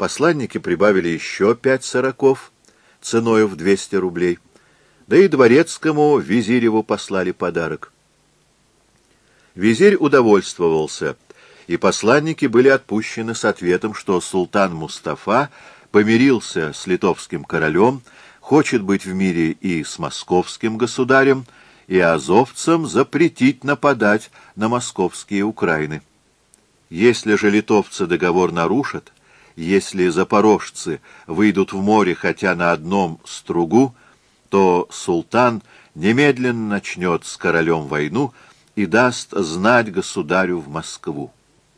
Посланники прибавили еще 5 сороков, ценою в 200 рублей. Да и дворецкому Визиреву послали подарок. Визирь удовольствовался, и посланники были отпущены с ответом, что султан Мустафа помирился с литовским королем, хочет быть в мире и с московским государем, и азовцам запретить нападать на московские Украины. Если же литовцы договор нарушат, если запорожцы выйдут в море хотя на одном стругу, то султан немедленно начнет с королем войну и даст знать государю в Москву.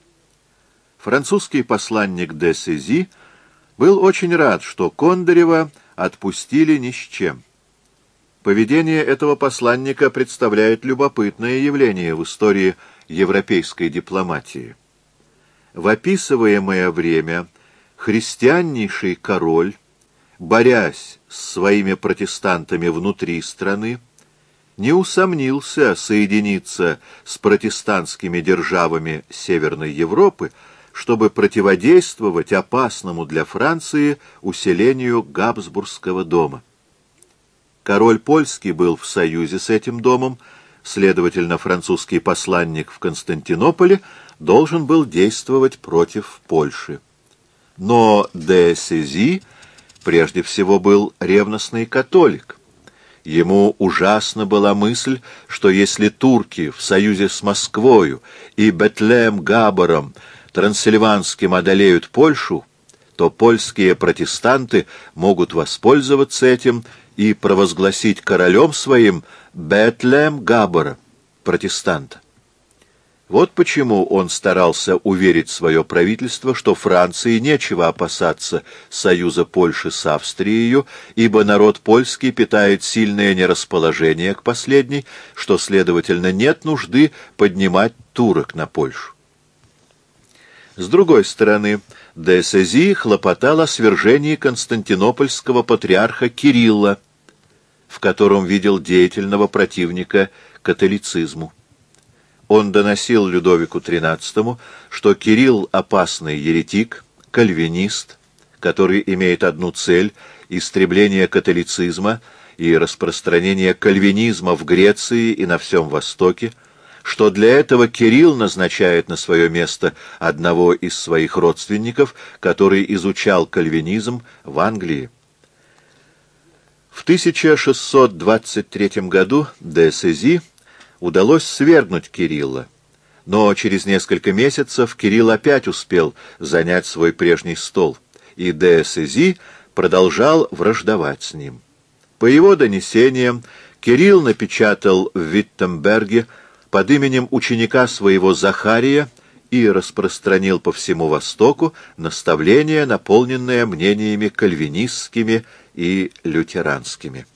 Французский посланник де Сези был очень рад, что Кондарева отпустили ни с чем. Поведение этого посланника представляет любопытное явление в истории европейской дипломатии. В описываемое время христианнейший король, борясь с своими протестантами внутри страны, не усомнился соединиться с протестантскими державами Северной Европы, чтобы противодействовать опасному для Франции усилению Габсбургского дома. Король польский был в союзе с этим домом, следовательно, французский посланник в Константинополе должен был действовать против Польши. Но де Сези прежде всего был ревностный католик. Ему ужасна была мысль, что если турки в союзе с Москвою и Бетлем-Габором Трансильванским одолеют Польшу, то польские протестанты могут воспользоваться этим и провозгласить королем своим Бетлем-Габора, протестанта. Вот почему он старался уверить свое правительство, что Франции нечего опасаться союза Польши с Австрией, ибо народ польский питает сильное нерасположение к последней, что, следовательно, нет нужды поднимать турок на Польшу. С другой стороны, де Сези хлопотал о свержении константинопольского патриарха Кирилла, в котором видел деятельного противника католицизму. Он доносил Людовику XIII, что Кирилл — опасный еретик, кальвинист, который имеет одну цель — истребление католицизма и распространение кальвинизма в Греции и на всем Востоке, что для этого Кирилл назначает на свое место одного из своих родственников, который изучал кальвинизм в Англии. В 1623 году де Сези удалось свергнуть Кирилла, но через несколько месяцев Кирилл опять успел занять свой прежний стол, и де Сези продолжал враждовать с ним. По его донесениям, Кирилл напечатал в Виттенберге под именем ученика своего Захария и распространил по всему Востоку наставления, наполненные мнениями кальвинистскими и лютеранскими.